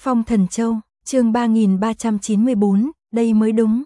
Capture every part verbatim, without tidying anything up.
Phong Thần Châu, chương ba nghìn ba trăm chín mươi bốn, đây mới đúng.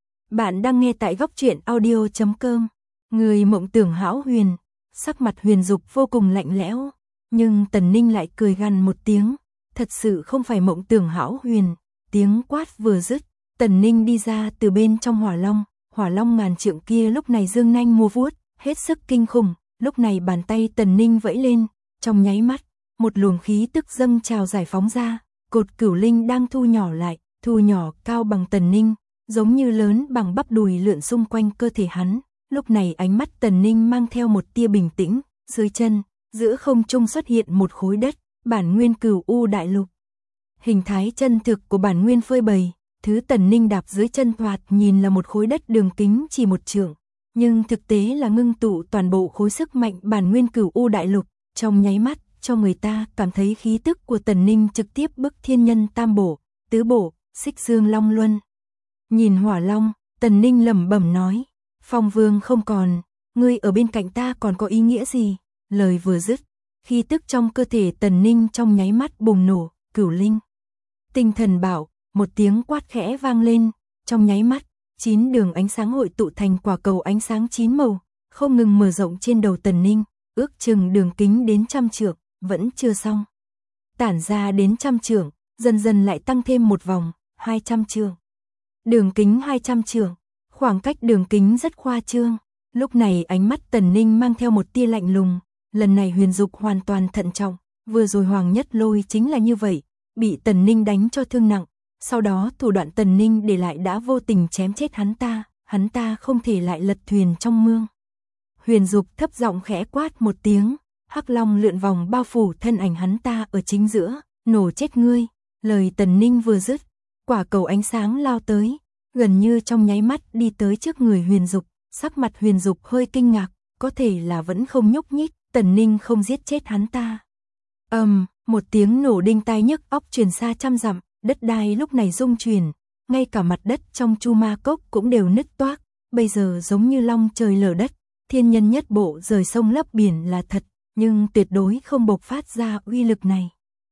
Bạn đang nghe tại góc truyện audio chấm com. Người mộng tưởng hão huyền, sắc mặt Huyền Dục vô cùng lạnh lẽo, nhưng Tần Ninh lại cười gằn một tiếng, thật sự không phải mộng tưởng hão huyền. Tiếng quát vừa dứt, Tần Ninh đi ra từ bên trong hỏa long, hỏa long ngàn trượng kia lúc này dương nanh múa vuốt, hết sức kinh khủng. Lúc này bàn tay Tần Ninh vẫy lên, trong nháy mắt, một luồng khí tức dâng trào giải phóng ra, cột cửu linh đang thu nhỏ lại, thu nhỏ cao bằng Tần Ninh, giống như lớn bằng bắp đùi lượn xung quanh cơ thể hắn. Lúc này ánh mắt Tần Ninh mang theo một tia bình tĩnh, dưới chân, giữa không trung xuất hiện một khối đất, bản nguyên Cửu U đại lục. Hình thái chân thực của bản nguyên phơi bày, thứ Tần Ninh đạp dưới chân thoạt nhìn là một khối đất đường kính chỉ một trượng, nhưng thực tế là ngưng tụ toàn bộ khối sức mạnh bản nguyên Cửu U đại lục, trong nháy mắt cho người ta cảm thấy khí tức của Tần Ninh trực tiếp bức thiên nhân tam bổ, tứ bổ, xích dương long luân. Nhìn hỏa long, Tần Ninh lẩm bẩm nói, Phong Vương không còn, ngươi ở bên cạnh ta còn có ý nghĩa gì? Lời vừa dứt, khí tức trong cơ thể Tần Ninh trong nháy mắt bùng nổ, cửu linh. Tinh thần bảo, một tiếng quát khẽ vang lên, trong nháy mắt, chín đường ánh sáng hội tụ thành quả cầu ánh sáng chín màu, không ngừng mở rộng trên đầu Tần Ninh, ước chừng đường kính đến trăm trượng, vẫn chưa xong. Tản ra đến trăm trượng, dần dần lại tăng thêm một vòng, hai trăm trượng. Đường kính hai trăm trượng, khoảng cách đường kính rất khoa trương. Lúc này ánh mắt Tần Ninh mang theo một tia lạnh lùng, lần này Huyền Dục hoàn toàn thận trọng, vừa rồi Hoàng Nhất Lôi chính là như vậy, bị Tần Ninh đánh cho thương nặng, sau đó thủ đoạn Tần Ninh để lại đã vô tình chém chết hắn ta, hắn ta không thể lại lật thuyền trong mương. Huyền Dục thấp giọng khẽ quát một tiếng, hắc long lượn vòng bao phủ thân ảnh hắn ta ở chính giữa, nổ chết ngươi. Lời Tần Ninh vừa dứt, quả cầu ánh sáng lao tới, gần như trong nháy mắt đi tới trước người Huyền Dục, sắc mặt Huyền Dục hơi kinh ngạc, có thể là vẫn không nhúc nhích, Tần Ninh không giết chết hắn ta. Ầm, um, một tiếng nổ đinh tai nhức óc truyền xa trăm dặm, đất đai lúc này rung chuyển, ngay cả mặt đất trong Chu Ma Cốc cũng đều nứt toác, bây giờ giống như long trời lở đất, thiên nhân nhất bộ rời sông lấp biển là thật, nhưng tuyệt đối không bộc phát ra uy lực này.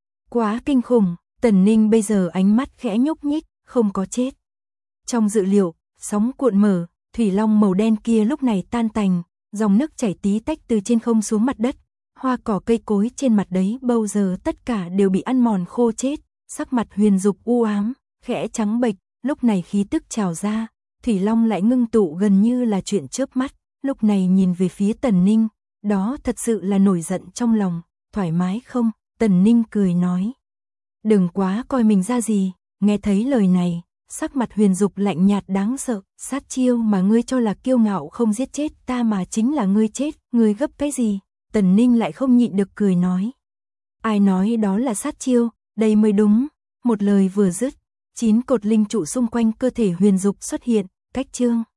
Quá kinh khủng, Tần Ninh bây giờ ánh mắt khẽ nhúc nhích, không có chết. Trong dự liệu, sóng cuộn mở, thủy long màu đen kia lúc này tan tành, dòng nước chảy tí tách từ trên không xuống mặt đất, hoa cỏ cây cối trên mặt đấy bao giờ tất cả đều bị ăn mòn khô chết, sắc mặt Huyền Dục u ám, khẽ trắng bệch, lúc này khí tức trào ra, thủy long lại ngưng tụ gần như là chuyện chớp mắt, lúc này nhìn về phía Tần Ninh, đó thật sự là nổi giận trong lòng, thoải mái không? Tần Ninh cười nói, đừng quá coi mình ra gì. Nghe thấy lời này, sắc mặt Huyền Dục lạnh nhạt đáng sợ, sát chiêu mà ngươi cho là kiêu ngạo không giết chết ta mà chính là ngươi chết, ngươi gấp cái gì? Tần Ninh lại không nhịn được cười nói, ai nói đó là sát chiêu, đây mới đúng. Một lời vừa dứt, chín cột linh trụ xung quanh cơ thể Huyền Dục xuất hiện, cách chương